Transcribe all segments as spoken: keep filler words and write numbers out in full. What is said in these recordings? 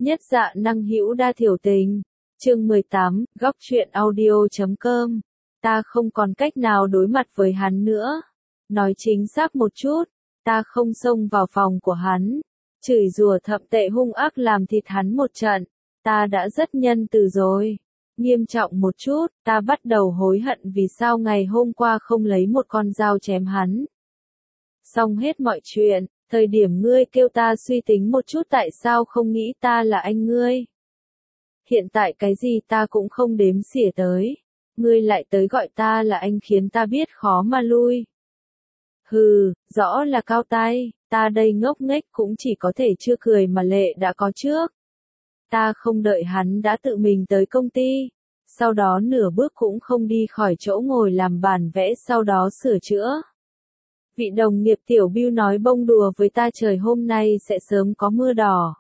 Nhất dạ năng hữu đa thiểu tình. Chương mười tám, góc truyện audio chấm com. Ta không còn cách nào đối mặt với hắn nữa. Nói chính xác một chút, ta không xông vào phòng của hắn, chửi rủa thậm tệ hung ác làm thịt hắn một trận. Ta đã rất nhân từ rồi. Nghiêm trọng một chút, ta bắt đầu hối hận vì sao ngày hôm qua không lấy một con dao chém hắn. Xong hết mọi chuyện, thời điểm ngươi kêu ta suy tính một chút tại sao không nghĩ ta là anh ngươi. Hiện tại cái gì ta cũng không đếm xỉa tới. Ngươi lại tới gọi ta là anh khiến ta biết khó mà lui. Hừ, rõ là cao tay, ta đây ngốc nghếch cũng chỉ có thể chưa cười mà lệ đã có trước. Ta không đợi hắn đã tự mình tới công ty, sau đó nửa bước cũng không đi khỏi chỗ ngồi làm bản vẽ sau đó sửa chữa. Vị đồng nghiệp tiểu Bill nói bông đùa với ta trời hôm nay sẽ sớm có mưa đỏ.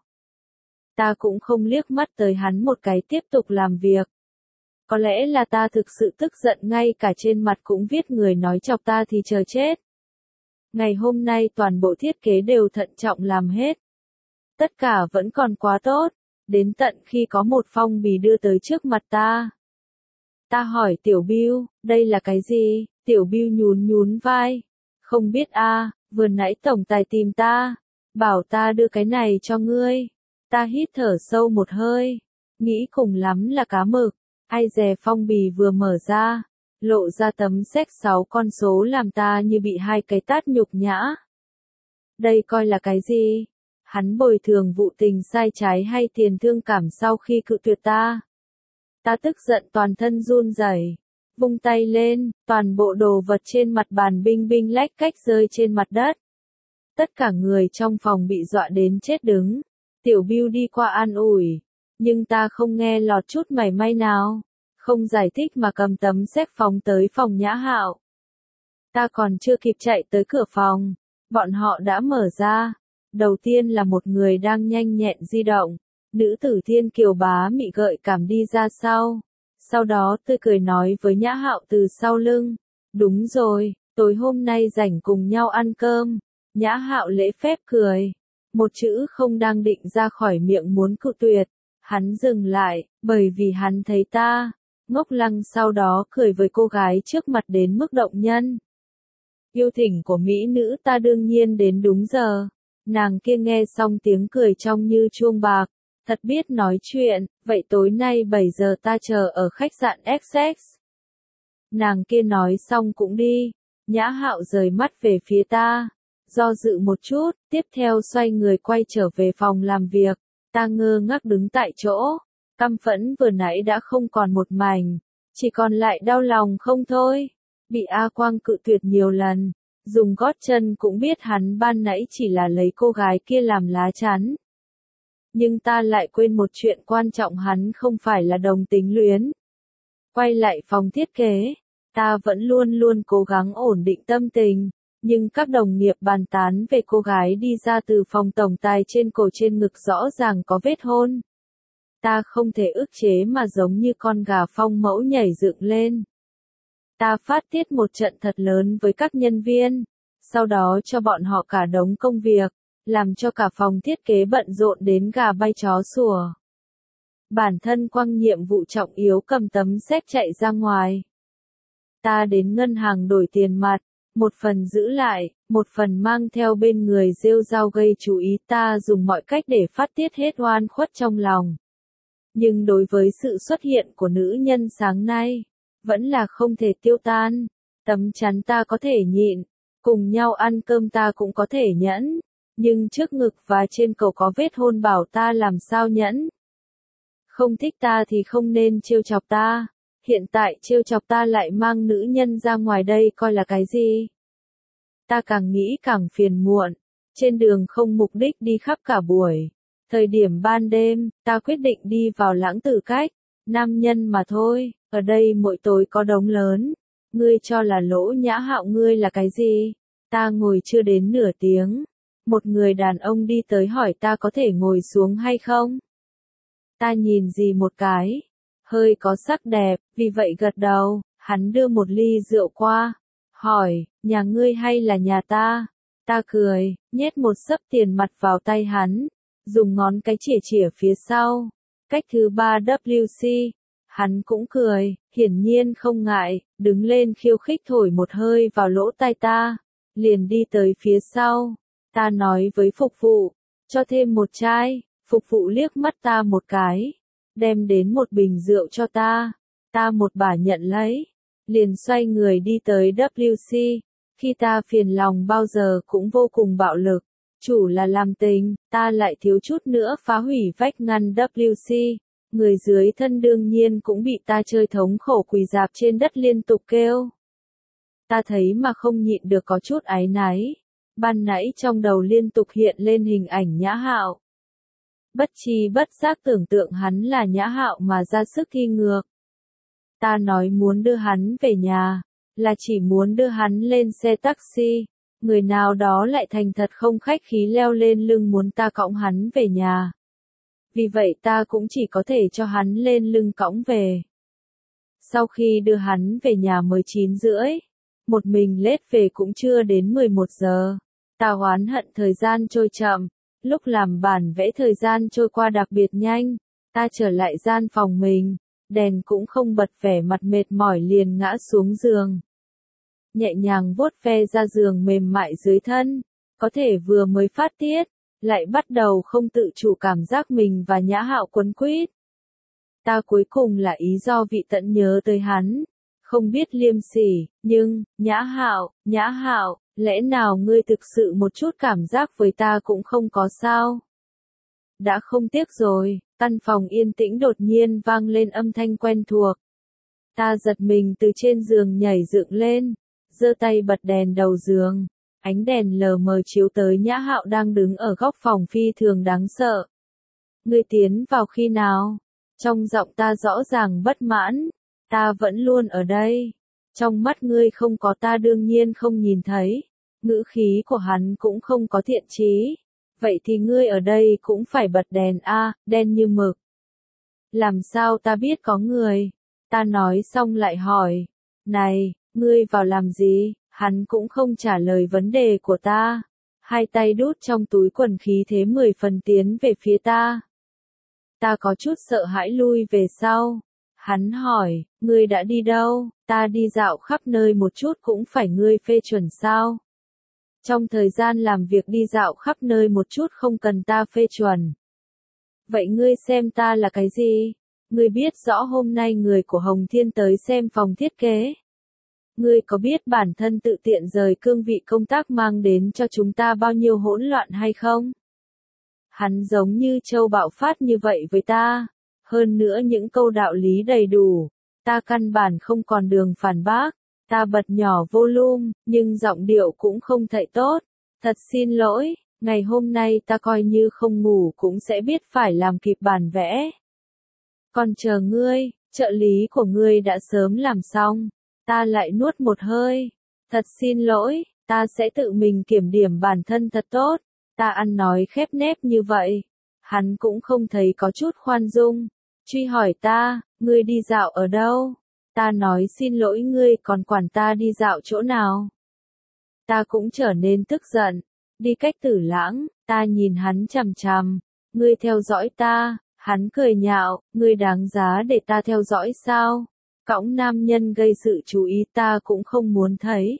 Ta cũng không liếc mắt tới hắn một cái tiếp tục làm việc. Có lẽ là ta thực sự tức giận ngay cả trên mặt cũng viết người nói chọc ta thì chờ chết. Ngày hôm nay toàn bộ thiết kế đều thận trọng làm hết. Tất cả vẫn còn quá tốt, đến tận khi có một phong bì đưa tới trước mặt ta. Ta hỏi tiểu Bill, đây là cái gì? Tiểu Bill nhún nhún vai. Không biết a, à, vừa nãy tổng tài tìm ta, bảo ta đưa cái này cho ngươi. Ta hít thở sâu một hơi, nghĩ cùng lắm là cá mực. Ai dè phong bì vừa mở ra, lộ ra tấm séc sáu con số làm ta như bị hai cái tát nhục nhã. Đây coi là cái gì? Hắn bồi thường vụ tình sai trái hay tiền thương cảm sau khi cự tuyệt ta? Ta tức giận toàn thân run rẩy, vung tay lên, toàn bộ đồ vật trên mặt bàn binh binh lách cách rơi trên mặt đất. Tất cả người trong phòng bị dọa đến chết đứng. Tiểu Bill đi qua an ủi, nhưng ta không nghe lọt chút mảy may nào, không giải thích mà cầm tấm séc phóng tới phòng Nhã Hạo. Ta còn chưa kịp chạy tới cửa phòng, bọn họ đã mở ra. Đầu tiên là một người đang nhanh nhẹn di động, nữ tử thiên kiều bá mị gợi cảm đi ra sau. Sau đó tươi cười nói với Nhã Hạo từ sau lưng, đúng rồi, tối hôm nay rảnh cùng nhau ăn cơm. Nhã Hạo lễ phép cười, một chữ không đang định ra khỏi miệng muốn cự tuyệt, hắn dừng lại, bởi vì hắn thấy ta, ngốc lăng sau đó cười với cô gái trước mặt đến mức động nhân. Yêu thỉnh của mỹ nữ ta đương nhiên đến đúng giờ, nàng kia nghe xong tiếng cười trong như chuông bạc, thật biết nói chuyện, vậy tối nay bảy giờ ta chờ ở khách sạn ích ích. Nàng kia nói xong cũng đi, Nhã Hạo rời mắt về phía ta. Do dự một chút, tiếp theo xoay người quay trở về phòng làm việc. Ta ngơ ngác đứng tại chỗ, căm phẫn vừa nãy đã không còn một mảnh, chỉ còn lại đau lòng không thôi. Bị A Quang cự tuyệt nhiều lần, dùng gót chân cũng biết hắn ban nãy chỉ là lấy cô gái kia làm lá chắn. Nhưng ta lại quên một chuyện quan trọng, hắn không phải là đồng tính luyến. Quay lại phòng thiết kế, ta vẫn luôn luôn cố gắng ổn định tâm tình. Nhưng các đồng nghiệp bàn tán về cô gái đi ra từ phòng tổng tài trên cổ trên ngực rõ ràng có vết hôn. Ta không thể ức chế mà giống như con gà phong mẫu nhảy dựng lên. Ta phát tiết một trận thật lớn với các nhân viên, sau đó cho bọn họ cả đống công việc, làm cho cả phòng thiết kế bận rộn đến gà bay chó sủa. Bản thân quăng nhiệm vụ trọng yếu cầm tấm séc chạy ra ngoài. Ta đến ngân hàng đổi tiền mặt. Một phần giữ lại, một phần mang theo bên người rêu rao gây chú ý. Ta dùng mọi cách để phát tiết hết oan khuất trong lòng. Nhưng đối với sự xuất hiện của nữ nhân sáng nay, vẫn là không thể tiêu tan. Tấm chắn ta có thể nhịn, cùng nhau ăn cơm ta cũng có thể nhẫn, nhưng trước ngực và trên cổ có vết hôn bảo ta làm sao nhẫn. Không thích ta thì không nên trêu chọc ta. Hiện tại trêu chọc ta lại mang nữ nhân ra ngoài đây coi là cái gì? Ta càng nghĩ càng phiền muộn, trên đường không mục đích đi khắp cả buổi. Thời điểm ban đêm, ta quyết định đi vào Lãng Tử Cách, nam nhân mà thôi, ở đây mỗi tối có đống lớn. Ngươi cho là Lỗ Nhã Hạo ngươi là cái gì? Ta ngồi chưa đến nửa tiếng, một người đàn ông đi tới hỏi ta có thể ngồi xuống hay không? Ta nhìn gì một cái. Hơi có sắc đẹp, vì vậy gật đầu. Hắn đưa một ly rượu qua, hỏi, nhà ngươi hay là nhà ta? Ta cười, nhét một xấp tiền mặt vào tay hắn. dùng ngón cái chỉa chỉa phía sau. Cách thứ ba W C, hắn cũng cười, hiển nhiên không ngại, đứng lên khiêu khích thổi một hơi vào lỗ tai ta, liền đi tới phía sau. Ta nói với phục vụ, cho thêm một chai, phục vụ liếc mắt ta một cái, đem đến một bình rượu cho ta, ta một bả nhận lấy, liền xoay người đi tới W C, khi ta phiền lòng bao giờ cũng vô cùng bạo lực, chủ là làm tình, ta lại thiếu chút nữa phá hủy vách ngăn W C, người dưới thân đương nhiên cũng bị ta chơi thống khổ quỳ dạp trên đất liên tục kêu. Ta thấy mà không nhịn được có chút áy náy, ban nãy trong đầu liên tục hiện lên hình ảnh Nhã Hạo. Bất tri bất giác tưởng tượng hắn là Nhã Hạo mà ra sức thi ngược. Ta nói muốn đưa hắn về nhà, là chỉ muốn đưa hắn lên xe taxi, người nào đó lại thành thật không khách khí leo lên lưng muốn ta cõng hắn về nhà. Vì vậy ta cũng chỉ có thể cho hắn lên lưng cõng về. Sau khi đưa hắn về nhà mới chín rưỡi, một mình lết về cũng chưa đến mười một giờ. Ta oán hận thời gian trôi chậm, lúc làm bản vẽ thời gian trôi qua đặc biệt nhanh, ta trở lại gian phòng mình, đèn cũng không bật, vẻ mặt mệt mỏi liền ngã xuống giường. Nhẹ nhàng vuốt ve ra giường mềm mại dưới thân, có thể vừa mới phát tiết, lại bắt đầu không tự chủ cảm giác mình và Nhã Hạo quấn quýt. Ta cuối cùng là ý do vị tận nhớ tới hắn, không biết liêm sỉ, nhưng, Nhã Hạo, Nhã Hạo, lẽ nào ngươi thực sự một chút cảm giác với ta cũng không có sao? Đã không tiếc rồi, căn phòng yên tĩnh đột nhiên vang lên âm thanh quen thuộc. Ta giật mình từ trên giường nhảy dựng lên, giơ tay bật đèn đầu giường, ánh đèn lờ mờ chiếu tới Nhã Hạo đang đứng ở góc phòng phi thường đáng sợ. Ngươi tiến vào khi nào? Trong giọng ta rõ ràng bất mãn, ta vẫn luôn ở đây. Trong mắt ngươi không có ta đương nhiên không nhìn thấy. Ngữ khí của hắn cũng không có thiện chí. Vậy thì ngươi ở đây cũng phải bật đèn a, đen như mực. Làm sao ta biết có người? Ta nói xong lại hỏi. Này, ngươi vào làm gì? Hắn cũng không trả lời vấn đề của ta. Hai tay đút trong túi quần khí thế mười phần tiến về phía ta. Ta có chút sợ hãi lui về sau. Hắn hỏi, ngươi đã đi đâu? Ta đi dạo khắp nơi một chút cũng phải ngươi phê chuẩn sao? Trong thời gian làm việc đi dạo khắp nơi một chút không cần ta phê chuẩn. Vậy ngươi xem ta là cái gì? Ngươi biết rõ hôm nay người của Hồng Thiên tới xem phòng thiết kế. Ngươi có biết bản thân tự tiện rời cương vị công tác mang đến cho chúng ta bao nhiêu hỗn loạn hay không? Hắn giống như châu bạo phát như vậy với ta. Hơn nữa những câu đạo lý đầy đủ. Ta căn bản không còn đường phản bác. Ta bật nhỏ volume, nhưng giọng điệu cũng không thậy tốt. Thật xin lỗi, ngày hôm nay ta coi như không ngủ cũng sẽ biết phải làm kịp bản vẽ. Còn chờ ngươi, trợ lý của ngươi đã sớm làm xong. Ta lại nuốt một hơi. Thật xin lỗi, ta sẽ tự mình kiểm điểm bản thân thật tốt. Ta ăn nói khép nép như vậy. Hắn cũng không thấy có chút khoan dung. Truy hỏi ta, ngươi đi dạo ở đâu? Ta nói xin lỗi ngươi còn quản ta đi dạo chỗ nào? Ta cũng trở nên tức giận. Đi cách Tử Lãng, ta nhìn hắn chằm chằm. Ngươi theo dõi ta, hắn cười nhạo, ngươi đáng giá để ta theo dõi sao? Cõng nam nhân gây sự chú ý ta cũng không muốn thấy.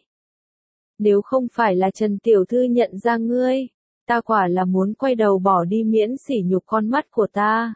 Nếu không phải là Trần Tiểu Thư nhận ra ngươi, ta quả là muốn quay đầu bỏ đi miễn sỉ nhục con mắt của ta.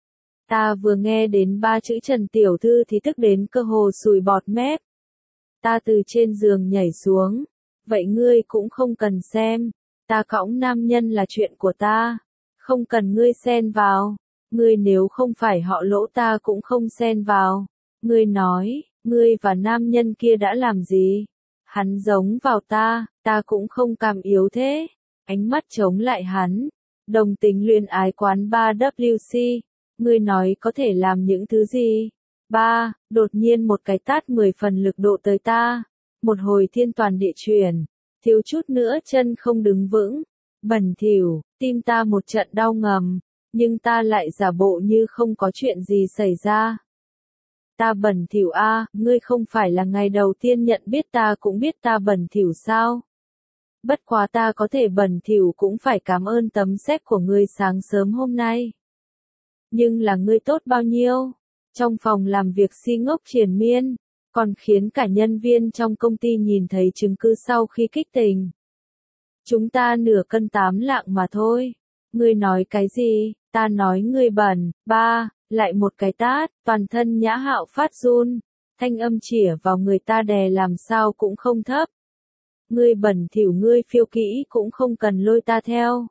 Ta vừa nghe đến ba chữ Trần Tiểu Thư thì tức đến cơ hồ sùi bọt mép. Ta từ trên giường nhảy xuống. Vậy ngươi cũng không cần xem. Ta cõng nam nhân là chuyện của ta. Không cần ngươi xen vào. Ngươi nếu không phải họ Lỗ ta cũng không xen vào. Ngươi nói, ngươi và nam nhân kia đã làm gì? Hắn giống vào ta, ta cũng không cam yếu thế. Ánh mắt chống lại hắn. Đồng tính luyến ái quán ba W C. Ngươi nói có thể làm những thứ gì? Ba, đột nhiên một cái tát mười phần lực độ tới ta. Một hồi thiên toàn địa chuyển. Thiếu chút nữa chân không đứng vững. Bẩn thỉu, tim ta một trận đau ngầm. Nhưng ta lại giả bộ như không có chuyện gì xảy ra. Ta bẩn thỉu a, ngươi không phải là ngày đầu tiên nhận biết ta cũng biết ta bẩn thỉu sao? Bất quá ta có thể bẩn thỉu cũng phải cảm ơn tấm séc của ngươi sáng sớm hôm nay. Nhưng là ngươi tốt bao nhiêu? Trong phòng làm việc si ngốc triền miên, còn khiến cả nhân viên trong công ty nhìn thấy chứng cứ sau khi kích tình. Chúng ta nửa cân tám lạng mà thôi. Ngươi nói cái gì? Ta nói ngươi bẩn. Ba, lại một cái tát, toàn thân Nhã Hạo phát run, thanh âm chĩa vào người ta đè làm sao cũng không thấp. Ngươi bẩn thỉu, ngươi phiêu kỹ cũng không cần lôi ta theo.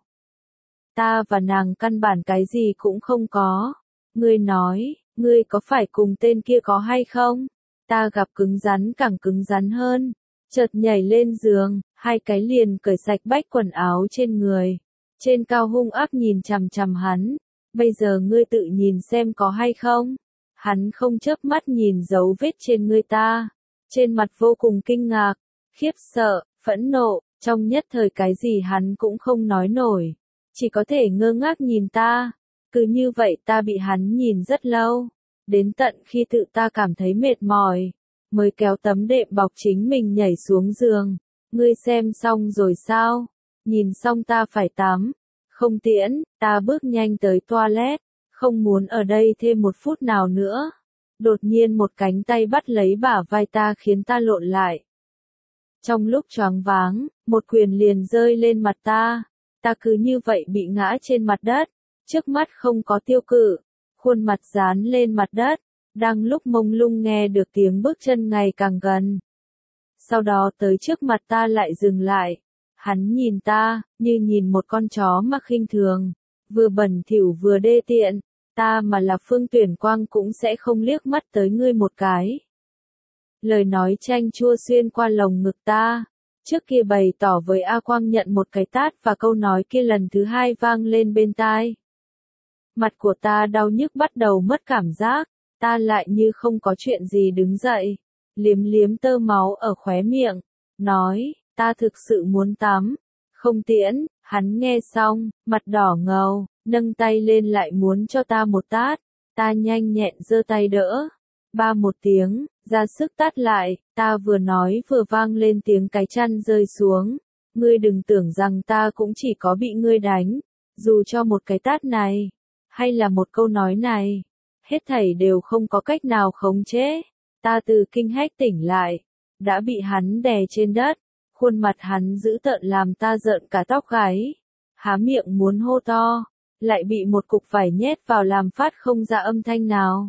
Ta và nàng căn bản cái gì cũng không có. Ngươi nói, ngươi có phải cùng tên kia có hay không? Ta gặp cứng rắn càng cứng rắn hơn, chợt nhảy lên giường, hai cái liền cởi sạch bách quần áo trên người. Trên cao hung ác nhìn chằm chằm hắn, bây giờ ngươi tự nhìn xem có hay không? Hắn không chớp mắt nhìn dấu vết trên người ta, trên mặt vô cùng kinh ngạc, khiếp sợ, phẫn nộ, trong nhất thời cái gì hắn cũng không nói nổi, chỉ có thể ngơ ngác nhìn ta. Cứ như vậy ta bị hắn nhìn rất lâu, đến tận khi tự ta cảm thấy mệt mỏi, mới kéo tấm đệm bọc chính mình nhảy xuống giường. Ngươi xem xong rồi sao? Nhìn xong ta phải tắm. Không tiễn, ta bước nhanh tới toilet, không muốn ở đây thêm một phút nào nữa. Đột nhiên một cánh tay bắt lấy bả vai ta khiến ta lộn lại. Trong lúc choáng váng, một quyền liền rơi lên mặt ta. Ta cứ như vậy bị ngã trên mặt đất, trước mắt không có tiêu cự, khuôn mặt dán lên mặt đất, đang lúc mông lung nghe được tiếng bước chân ngày càng gần. Sau đó tới trước mặt ta lại dừng lại. Hắn nhìn ta, như nhìn một con chó mà khinh thường, vừa bẩn thỉu vừa đê tiện, ta mà là Phương Tuyển Quang cũng sẽ không liếc mắt tới ngươi một cái. Lời nói chanh chua xuyên qua lồng ngực ta, trước kia bày tỏ với A Quang nhận một cái tát và câu nói kia lần thứ hai vang lên bên tai. Mặt của ta đau nhức bắt đầu mất cảm giác, ta lại như không có chuyện gì đứng dậy, liếm liếm tơ máu ở khóe miệng, nói, ta thực sự muốn tắm. Không tiễn, hắn nghe xong, mặt đỏ ngầu, nâng tay lên lại muốn cho ta một tát, ta nhanh nhẹn giơ tay đỡ. Ba một tiếng, ra sức tát lại, ta vừa nói vừa vang lên tiếng cái chăn rơi xuống. Ngươi đừng tưởng rằng ta cũng chỉ có bị ngươi đánh, dù cho một cái tát này, hay là một câu nói này, hết thảy đều không có cách nào khống chế. Ta từ kinh hách tỉnh lại, đã bị hắn đè trên đất, khuôn mặt hắn dữ tợn làm ta rợn cả tóc gáy, há miệng muốn hô to, lại bị một cục vải nhét vào làm phát không ra âm thanh nào.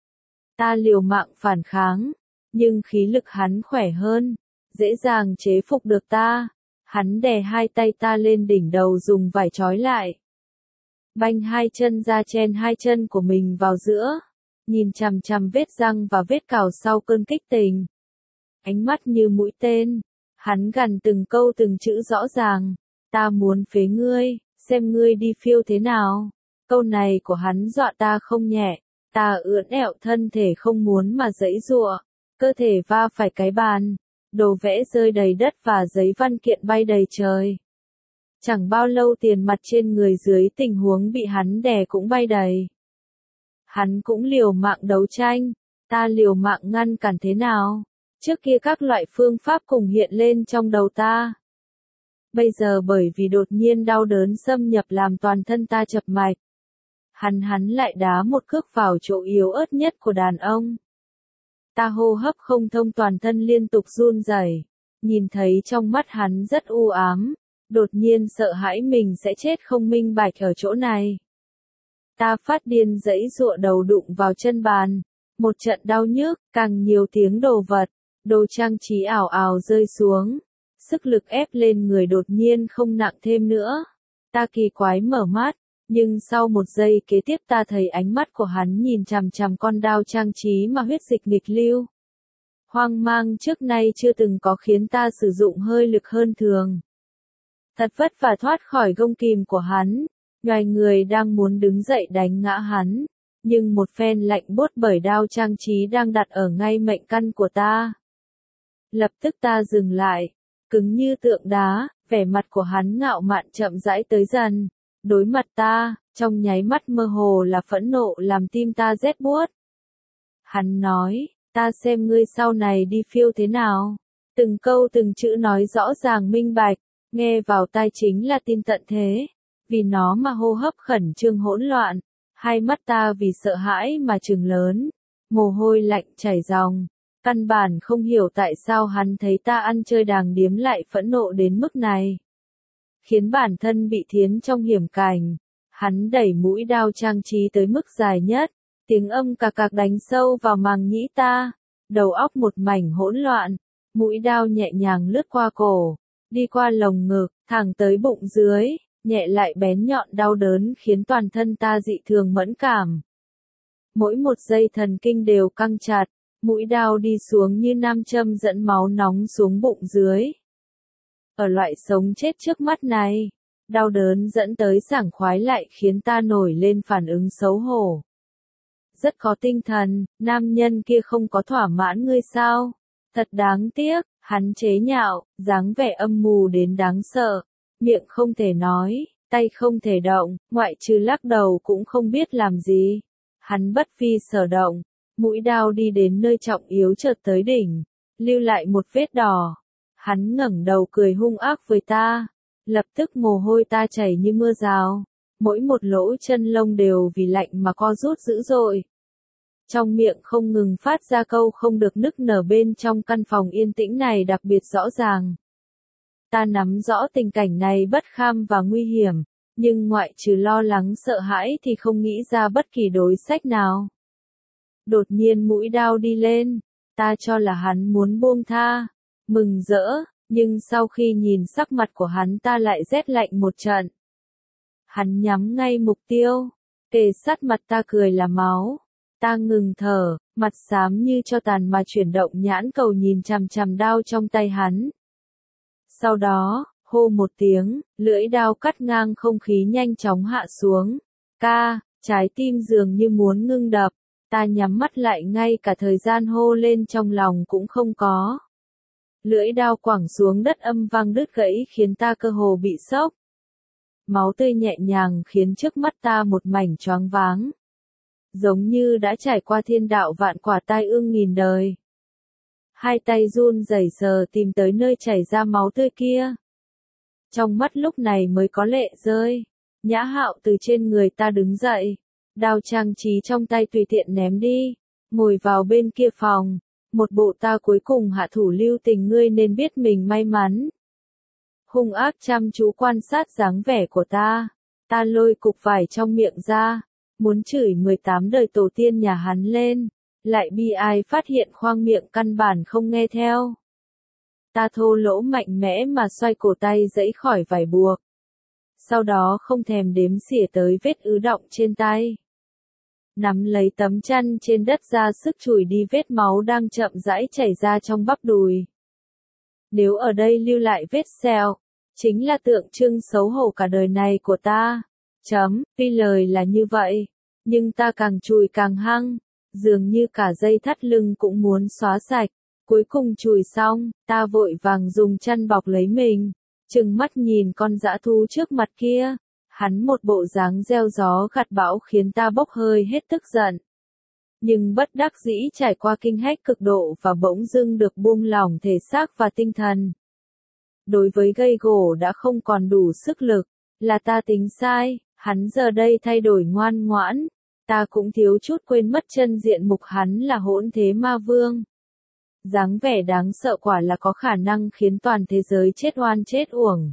Ta liều mạng phản kháng, nhưng khí lực hắn khỏe hơn, dễ dàng chế phục được ta. Hắn đè hai tay ta lên đỉnh đầu dùng vải trói lại. Banh hai chân ra chen hai chân của mình vào giữa, nhìn chằm chằm vết răng và vết cào sau cơn kích tình. Ánh mắt như mũi tên, hắn gằn từng câu từng chữ rõ ràng, ta muốn phế ngươi, xem ngươi đi phiêu thế nào. Câu này của hắn dọa ta không nhẹ, ta ưỡn ẹo thân thể không muốn mà giãy giụa, cơ thể va phải cái bàn, đồ vẽ rơi đầy đất và giấy văn kiện bay đầy trời. Chẳng bao lâu tiền mặt trên người dưới tình huống bị hắn đè cũng bay đầy. Hắn cũng liều mạng đấu tranh, ta liều mạng ngăn cản thế nào. Trước kia các loại phương pháp cùng hiện lên trong đầu ta. Bây giờ bởi vì đột nhiên đau đớn xâm nhập làm toàn thân ta chập mạch. Hắn hắn lại đá một cước vào chỗ yếu ớt nhất của đàn ông. Ta hô hấp không thông, toàn thân liên tục run rẩy, nhìn thấy trong mắt hắn rất u ám, đột nhiên sợ hãi mình sẽ chết không minh bạch ở chỗ này. Ta phát điên giãy giụa đầu đụng vào chân bàn, một trận đau nhức, càng nhiều tiếng đồ vật, đồ trang trí ảo ảo rơi xuống, sức lực ép lên người đột nhiên không nặng thêm nữa. Ta kỳ quái mở mắt, nhưng sau một giây kế tiếp ta thấy ánh mắt của hắn nhìn chằm chằm con dao trang trí mà huyết dịch nghịch lưu. Hoang mang trước nay chưa từng có khiến ta sử dụng hơi lực hơn thường. Thật vất vả thoát khỏi gông kìm của hắn, nhoài người đang muốn đứng dậy đánh ngã hắn, nhưng một phen lạnh buốt bởi đao trang trí đang đặt ở ngay mệnh căn của ta. Lập tức ta dừng lại, cứng như tượng đá, vẻ mặt của hắn ngạo mạn chậm rãi tới dần, đối mặt ta, trong nháy mắt mơ hồ là phẫn nộ làm tim ta rét buốt. Hắn nói, ta xem ngươi sau này đi phiêu thế nào, từng câu từng chữ nói rõ ràng minh bạch, nghe vào tai chính là tin tận thế, vì nó mà hô hấp khẩn trương hỗn loạn, hai mắt ta vì sợ hãi mà trừng lớn, mồ hôi lạnh chảy ròng, căn bản không hiểu tại sao hắn thấy ta ăn chơi đàng điếm lại phẫn nộ đến mức này. Khiến bản thân bị thiến trong hiểm cảnh, hắn đẩy mũi đao trang trí tới mức dài nhất, tiếng âm cạc cạc đánh sâu vào màng nhĩ ta, đầu óc một mảnh hỗn loạn, mũi đao nhẹ nhàng lướt qua cổ, đi qua lồng ngực, thẳng tới bụng dưới, nhẹ lại bén nhọn đau đớn khiến toàn thân ta dị thường mẫn cảm. Mỗi một dây thần kinh đều căng chặt, mũi đao đi xuống như nam châm dẫn máu nóng xuống bụng dưới. Ở loại sống chết trước mắt này, đau đớn dẫn tới sảng khoái lại khiến ta nổi lên phản ứng xấu hổ. Rất có tinh thần, nam nhân kia không có thỏa mãn ngươi sao? Thật đáng tiếc, hắn chế nhạo, dáng vẻ âm mù đến đáng sợ, miệng không thể nói, tay không thể động, ngoại trừ lắc đầu cũng không biết làm gì. Hắn bất phi sở động, mũi đao đi đến nơi trọng yếu chợt tới đỉnh, lưu lại một vết đỏ. Hắn ngẩng đầu cười hung ác với ta, lập tức mồ hôi ta chảy như mưa rào, mỗi một lỗ chân lông đều vì lạnh mà co rút dữ dội. Trong miệng không ngừng phát ra câu không được nức nở bên trong căn phòng yên tĩnh này đặc biệt rõ ràng. Ta nắm rõ tình cảnh này bất kham và nguy hiểm, nhưng ngoại trừ lo lắng sợ hãi thì không nghĩ ra bất kỳ đối sách nào. Đột nhiên mũi đao đi lên, ta cho là hắn muốn buông tha, mừng rỡ, nhưng sau khi nhìn sắc mặt của hắn ta lại rét lạnh một trận. Hắn nhắm ngay mục tiêu, kề sát mặt ta cười là máu. Ta ngừng thở, mặt xám như cho tàn mà chuyển động nhãn cầu nhìn chằm chằm đao trong tay hắn. Sau đó, hô một tiếng, lưỡi đao cắt ngang không khí nhanh chóng hạ xuống. Ca, trái tim dường như muốn ngưng đập, ta nhắm mắt lại ngay cả thời gian hô lên trong lòng cũng không có. Lưỡi đao quẳng xuống đất âm vang đứt gãy khiến ta cơ hồ bị sốc. Máu tươi nhẹ nhàng khiến trước mắt ta một mảnh choáng váng. Giống như đã trải qua thiên đạo vạn quả tai ương nghìn đời. Hai tay run rẩy sờ tìm tới nơi chảy ra máu tươi kia. Trong mắt lúc này mới có lệ rơi. Nhã Hạo từ trên người ta đứng dậy. Đao trang trí trong tay tùy tiện ném đi. Ngồi vào bên kia phòng. Một bộ ta cuối cùng hạ thủ lưu tình ngươi nên biết mình may mắn. Hung ác chăm chú quan sát dáng vẻ của ta. Ta lôi cục vải trong miệng ra. Muốn chửi mười tám đời tổ tiên nhà hắn lên, lại bi ai phát hiện khoang miệng căn bản không nghe theo. Ta thô lỗ mạnh mẽ mà xoay cổ tay giãy khỏi vải buộc. Sau đó không thèm đếm xỉa tới vết ứ đọng trên tay. Nắm lấy tấm chăn trên đất ra sức chùi đi vết máu đang chậm rãi chảy ra trong bắp đùi. Nếu ở đây lưu lại vết sẹo, chính là tượng trưng xấu hổ cả đời này của ta. Chấm, tuy lời là như vậy, nhưng ta càng chùi càng hăng, dường như cả dây thắt lưng cũng muốn xóa sạch. Cuối cùng chùi xong, ta vội vàng dùng chăn bọc lấy mình, trừng mắt nhìn con dã thú trước mặt kia. Hắn một bộ dáng gieo gió gặt bão khiến ta bốc hơi hết tức giận. Nhưng bất đắc dĩ trải qua kinh hách cực độ và bỗng dưng được buông lỏng thể xác và tinh thần. Đối với gây gổ đã không còn đủ sức lực, là ta tính sai. Hắn giờ đây thay đổi ngoan ngoãn, ta cũng thiếu chút quên mất chân diện mục hắn là hỗn thế ma vương. Dáng vẻ đáng sợ quả là có khả năng khiến toàn thế giới chết oan chết uổng.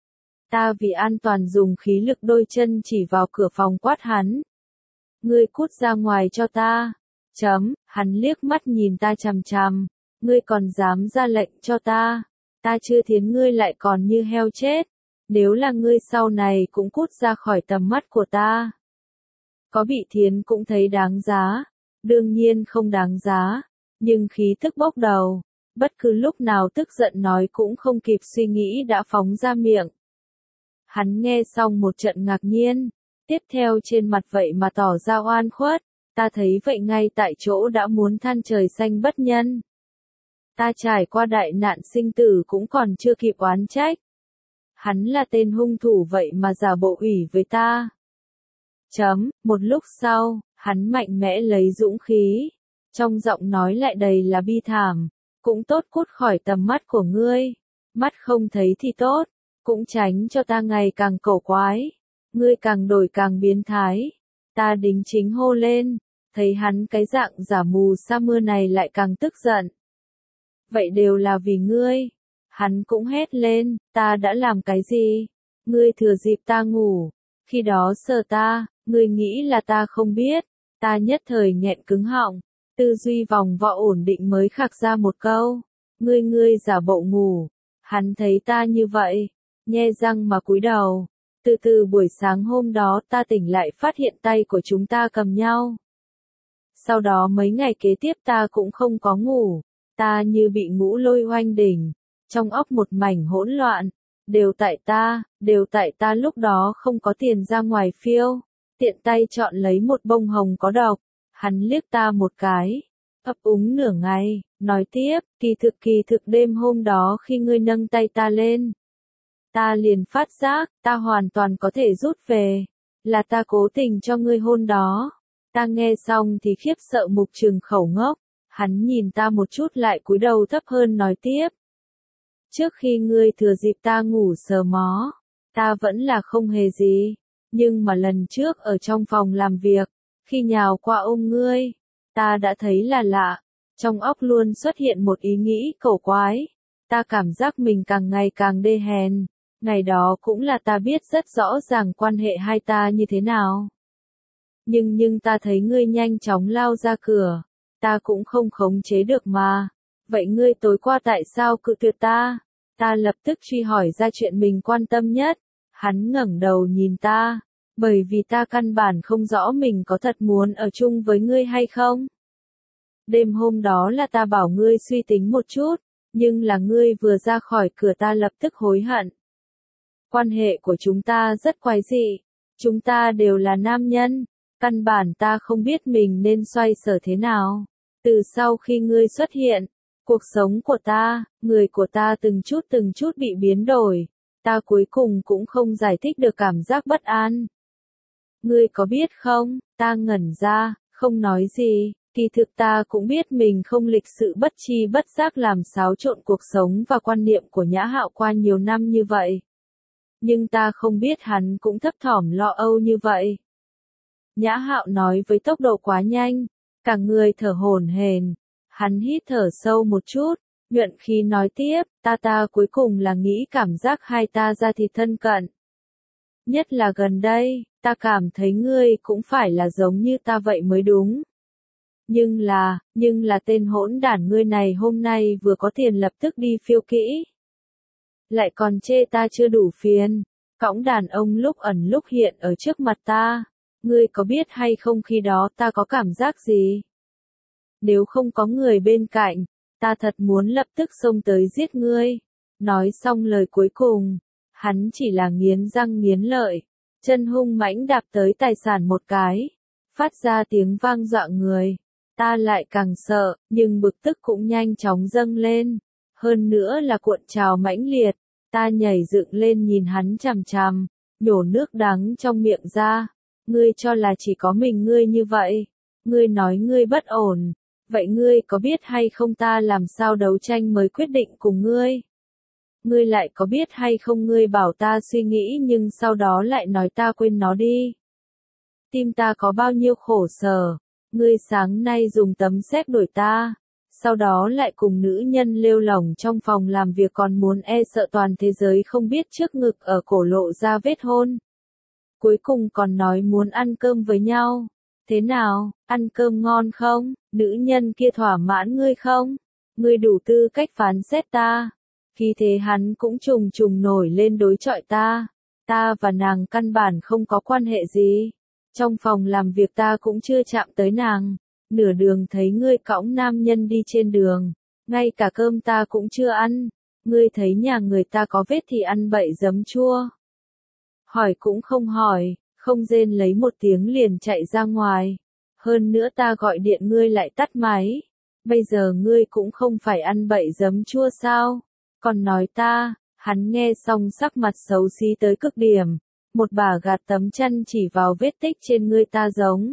Ta vì an toàn dùng khí lực đôi chân chỉ vào cửa phòng quát hắn. Ngươi cút ra ngoài cho ta. Chấm, hắn liếc mắt nhìn ta chằm chằm. Ngươi còn dám ra lệnh cho ta. Ta chưa thiến ngươi lại còn như heo chết. Nếu là ngươi sau này cũng cút ra khỏi tầm mắt của ta. Có bị thiến cũng thấy đáng giá. Đương nhiên không đáng giá. Nhưng khí tức bốc đầu. Bất cứ lúc nào tức giận nói cũng không kịp suy nghĩ đã phóng ra miệng. Hắn nghe xong một trận ngạc nhiên. Tiếp theo trên mặt vậy mà tỏ ra oan khuất. Ta thấy vậy ngay tại chỗ đã muốn than trời xanh bất nhân. Ta trải qua đại nạn sinh tử cũng còn chưa kịp oán trách. Hắn là tên hung thủ vậy mà giả bộ ủy với ta. Chấm, một lúc sau, hắn mạnh mẽ lấy dũng khí. Trong giọng nói lại đầy là bi thảm. Cũng tốt cút khỏi tầm mắt của ngươi. Mắt không thấy thì tốt. cũng tránh cho ta ngày càng cổ quái. Ngươi càng đổi càng biến thái. Ta đính chính hô lên, thấy hắn cái dạng giả mù sa mưa này lại càng tức giận. Vậy đều là vì ngươi. Hắn cũng hét lên, ta đã làm cái gì? Ngươi thừa dịp ta ngủ, khi đó sờ ta, ngươi nghĩ là ta không biết. Ta nhất thời nghẹn cứng họng, tư duy vòng vo ổn định mới khạc ra một câu. Ngươi ngươi giả bộ ngủ. Hắn thấy ta như vậy, nhe răng mà cúi đầu. Từ từ buổi sáng hôm đó ta tỉnh lại phát hiện tay của chúng ta cầm nhau. Sau đó mấy ngày kế tiếp ta cũng không có ngủ. Ta như bị ngũ lôi oanh đỉnh. Trong óc một mảnh hỗn loạn. Đều tại ta, đều tại ta lúc đó không có tiền ra ngoài phiêu. Tiện tay chọn lấy một bông hồng có độc. Hắn liếc ta một cái. Ấp úng nửa ngày, nói tiếp, kỳ thực kỳ thực đêm hôm đó khi ngươi nâng tay ta lên. Ta liền phát giác, ta hoàn toàn có thể rút về. Là ta cố tình cho ngươi hôn đó. Ta nghe xong thì khiếp sợ mục trừng khẩu ngốc. Hắn nhìn ta một chút lại cúi đầu thấp hơn nói tiếp. Trước khi ngươi thừa dịp ta ngủ sờ mó, ta vẫn là không hề gì. Nhưng mà lần trước ở trong phòng làm việc, khi nhào qua ôm ngươi, ta đã thấy là lạ. Trong óc luôn xuất hiện một ý nghĩ cổ quái. Ta cảm giác mình càng ngày càng đê hèn. Ngày đó cũng là ta biết rất rõ ràng quan hệ hai ta như thế nào. Nhưng nhưng ta thấy ngươi nhanh chóng lao ra cửa. Ta cũng không khống chế được mà. Vậy ngươi tối qua tại sao cự tuyệt ta? Ta lập tức truy hỏi ra chuyện mình quan tâm nhất. Hắn ngẩng đầu nhìn ta. Bởi vì ta căn bản không rõ mình có thật muốn ở chung với ngươi hay không. Đêm hôm đó là ta bảo ngươi suy tính một chút. Nhưng là ngươi vừa ra khỏi cửa ta lập tức hối hận. Quan hệ của chúng ta rất quái dị. Chúng ta đều là nam nhân. Căn bản ta không biết mình nên xoay sở thế nào. Từ sau khi ngươi xuất hiện, cuộc sống của ta, người của ta từng chút từng chút bị biến đổi. Ta cuối cùng cũng không giải thích được cảm giác bất an. Ngươi có biết không, ta ngẩn ra, không nói gì. Kỳ thực ta cũng biết mình không lịch sự bất tri bất giác làm xáo trộn cuộc sống và quan niệm của Nhã Hạo qua nhiều năm như vậy. Nhưng ta không biết hắn cũng thấp thỏm lo âu như vậy. Nhã Hạo nói với tốc độ quá nhanh, cả người thở hổn hển. Hắn hít thở sâu một chút, nhuận khí nói tiếp, ta ta cuối cùng là nghĩ cảm giác hai ta ra thì thân cận. Nhất là gần đây, ta cảm thấy ngươi cũng phải là giống như ta vậy mới đúng. Nhưng là, nhưng là tên hỗn đản ngươi này hôm nay vừa có tiền lập tức đi phiêu kỹ. Lại còn chê ta chưa đủ phiền, cõng đàn ông lúc ẩn lúc hiện ở trước mặt ta. Ngươi có biết hay không khi đó ta có cảm giác gì? Nếu không có người bên cạnh, ta thật muốn lập tức xông tới giết ngươi. Nói xong lời cuối cùng, hắn chỉ là nghiến răng nghiến lợi, chân hung mãnh đạp tới tài sản một cái, phát ra tiếng vang dọa người. Ta lại càng sợ, nhưng bực tức cũng nhanh chóng dâng lên. Hơn nữa là cuộn trào mãnh liệt, ta nhảy dựng lên nhìn hắn chằm chằm, nhổ nước đắng trong miệng ra. Ngươi cho là chỉ có mình ngươi như vậy. Ngươi nói ngươi bất ổn. Vậy ngươi có biết hay không ta làm sao đấu tranh mới quyết định cùng ngươi? Ngươi lại có biết hay không ngươi bảo ta suy nghĩ nhưng sau đó lại nói ta quên nó đi. Tim ta có bao nhiêu khổ sở. Ngươi sáng nay dùng tấm séc đuổi ta. Sau đó lại cùng nữ nhân lêu lỏng trong phòng làm việc còn muốn e sợ toàn thế giới không biết trước ngực ở cổ lộ ra vết hôn. Cuối cùng còn nói muốn ăn cơm với nhau. Thế nào, ăn cơm ngon không? Nữ nhân kia thỏa mãn ngươi không? Ngươi đủ tư cách phán xét ta. Khi thế hắn cũng trùng trùng nổi lên đối chọi ta. Ta và nàng căn bản không có quan hệ gì. Trong phòng làm việc ta cũng chưa chạm tới nàng. Nửa đường thấy ngươi cõng nam nhân đi trên đường. Ngay cả cơm ta cũng chưa ăn. Ngươi thấy nhà người ta có vết thì ăn bậy giấm chua. Hỏi cũng không hỏi, không rên lấy một tiếng liền chạy ra ngoài. Hơn nữa ta gọi điện ngươi lại tắt máy. Bây giờ ngươi cũng không phải ăn bậy giấm chua sao? Còn nói ta, hắn nghe xong sắc mặt xấu xí tới cực điểm. Một bà gạt tấm chăn chỉ vào vết tích trên ngươi ta giống.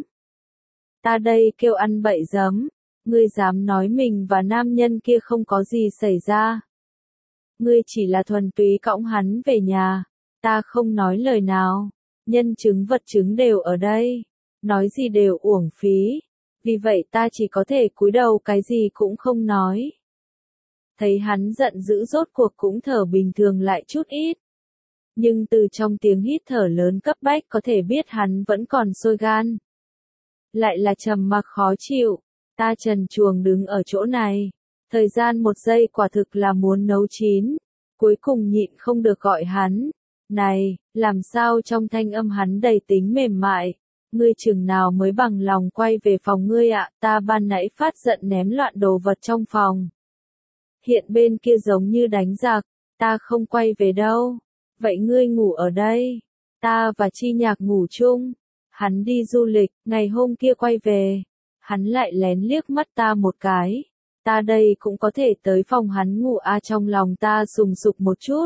Ta đây kêu ăn bậy giấm. Ngươi dám nói mình và nam nhân kia không có gì xảy ra. Ngươi chỉ là thuần túy cõng hắn về nhà. Ta không nói lời nào. Nhân chứng vật chứng đều ở đây. Nói gì đều uổng phí. Vì vậy ta chỉ có thể cúi đầu cái gì cũng không nói. Thấy hắn giận dữ rốt cuộc cũng thở bình thường lại chút ít. Nhưng từ trong tiếng hít thở lớn cấp bách có thể biết hắn vẫn còn sôi gan. Lại là trầm mặc khó chịu. Ta trần truồng đứng ở chỗ này. Thời gian một giây quả thực là muốn nấu chín. Cuối cùng nhịn không được gọi hắn. Này, làm sao trong thanh âm hắn đầy tính mềm mại. Ngươi chừng nào mới bằng lòng quay về phòng ngươi ạ, ta ban nãy phát giận ném loạn đồ vật trong phòng. Hiện bên kia giống như đánh giặc, ta không quay về đâu. Vậy ngươi ngủ ở đây. Ta và Chi Nhạc ngủ chung. Hắn đi du lịch, ngày hôm kia quay về. Hắn lại lén liếc mắt ta một cái. Ta đây cũng có thể tới phòng hắn ngủ à, trong lòng ta sùng sục một chút.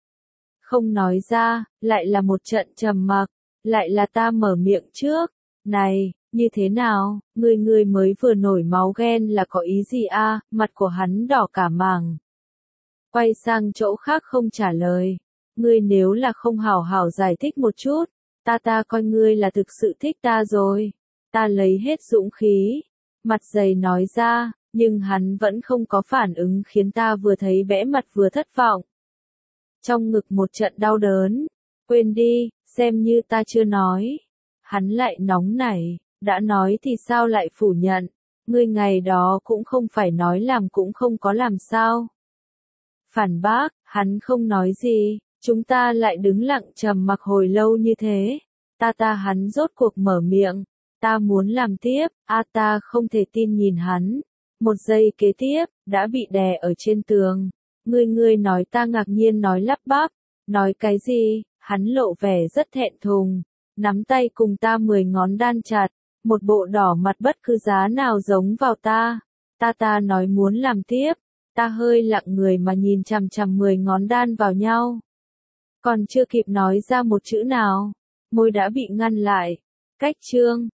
Không nói ra, lại là một trận trầm mặc. Lại là ta mở miệng trước. Này, như thế nào, ngươi ngươi mới vừa nổi máu ghen là có ý gì a? À? Mặt của hắn đỏ cả màng. Quay sang chỗ khác không trả lời. Ngươi nếu là không hảo hảo giải thích một chút, ta ta coi ngươi là thực sự thích ta rồi. Ta lấy hết dũng khí, mặt dày nói ra, nhưng hắn vẫn không có phản ứng khiến ta vừa thấy bẽ mặt vừa thất vọng. Trong ngực một trận đau đớn, quên đi, xem như ta chưa nói. Hắn lại nóng nảy, đã nói thì sao lại phủ nhận, ngươi ngày đó cũng không phải nói làm cũng không có làm sao. Phản bác, hắn không nói gì, chúng ta lại đứng lặng trầm mặc hồi lâu như thế. Ta ta hắn rốt cuộc mở miệng, ta muốn làm tiếp, a ta không thể tin nhìn hắn. Một giây kế tiếp, đã bị đè ở trên tường. Ngươi ngươi nói ta ngạc nhiên nói lắp bắp, nói cái gì, hắn lộ vẻ rất thẹn thùng. Nắm tay cùng ta mười ngón đan chặt, một bộ đỏ mặt bất cứ giá nào giống vào ta. Ta ta nói muốn làm tiếp, ta hơi lặng người mà nhìn chằm chằm mười ngón đan vào nhau. Còn chưa kịp nói ra một chữ nào, môi đã bị ngăn lại. Cách chương